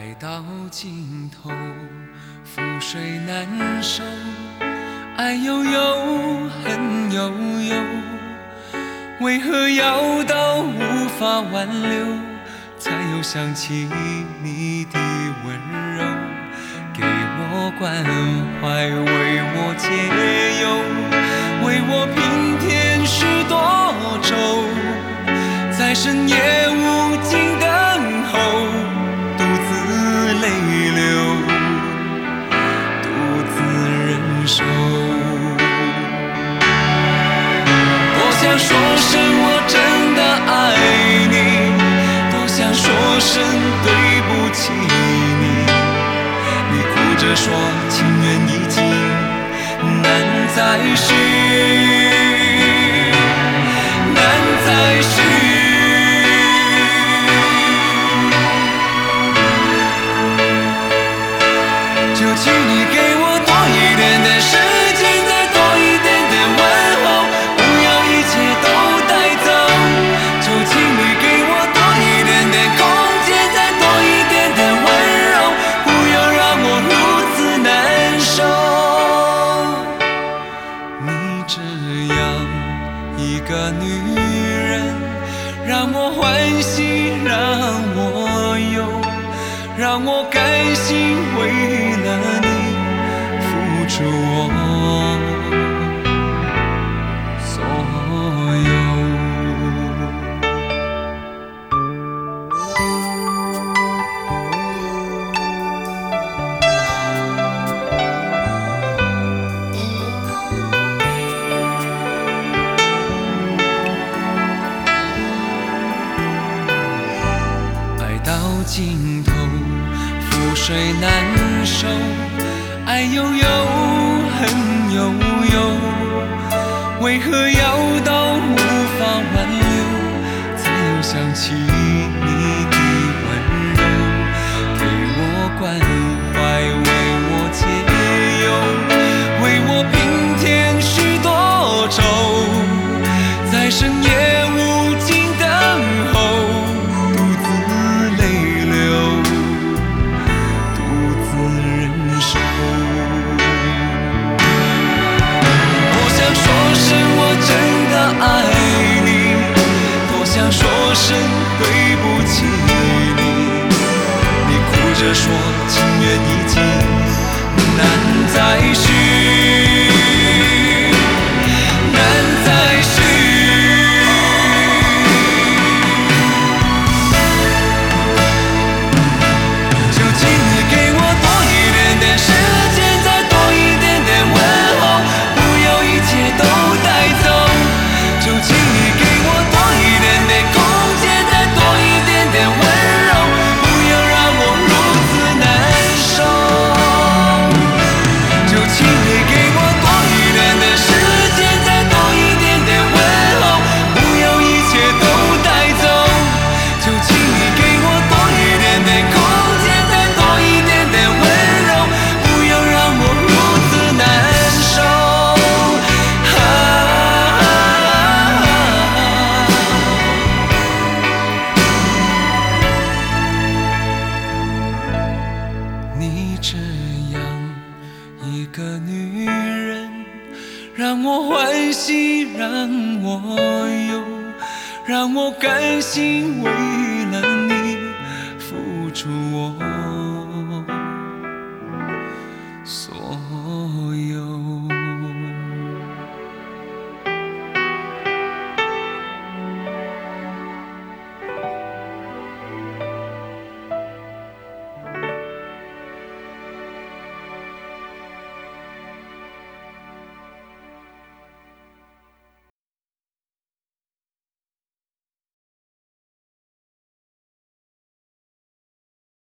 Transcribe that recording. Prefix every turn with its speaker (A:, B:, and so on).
A: 爱到尽头，覆水难收，爱悠悠，恨悠悠，为何要到无法挽留，才又想起你的温柔，给我关怀，为我解忧，为我平添许多愁，在深夜无尽等候，独自泪流，独自忍受。多想说声我真的爱你，多想说声对不起你，你哭着说情缘已尽，难再续，难再续。就请你给我多一点的时间，再多一点点问候，不要一切都带走。就请你给我多一点点空间，再多一点点温柔，不要让我如此难受。你这样一个女人，让我欢喜，让我忧，让我甘心为了你付出我所有。爱到尽头，覆水难收，爱悠悠，恨悠悠，为何要到无法挽留，才又想起你的温柔，给我关怀，为我解忧，为我平添许多愁，在深夜无尽等候，独自泪流，独自忍受。多想说声我真的爱你，多想说声对不起你，你哭着说情缘已尽，难再续，难再续。就请你给我多一点点时间，再多一点点问候，不要一切都带走。就请你给我多一点点空间，再多一点点温柔，不要让我如此难受。就请你给我多一点点时间，再多一点点问候，不要一切都带走。就请你给我多一点点空间，再多一点点温柔，不要让我如此难受。你这样一个女人，让我欢喜，让我忧，让我甘心为了你付出我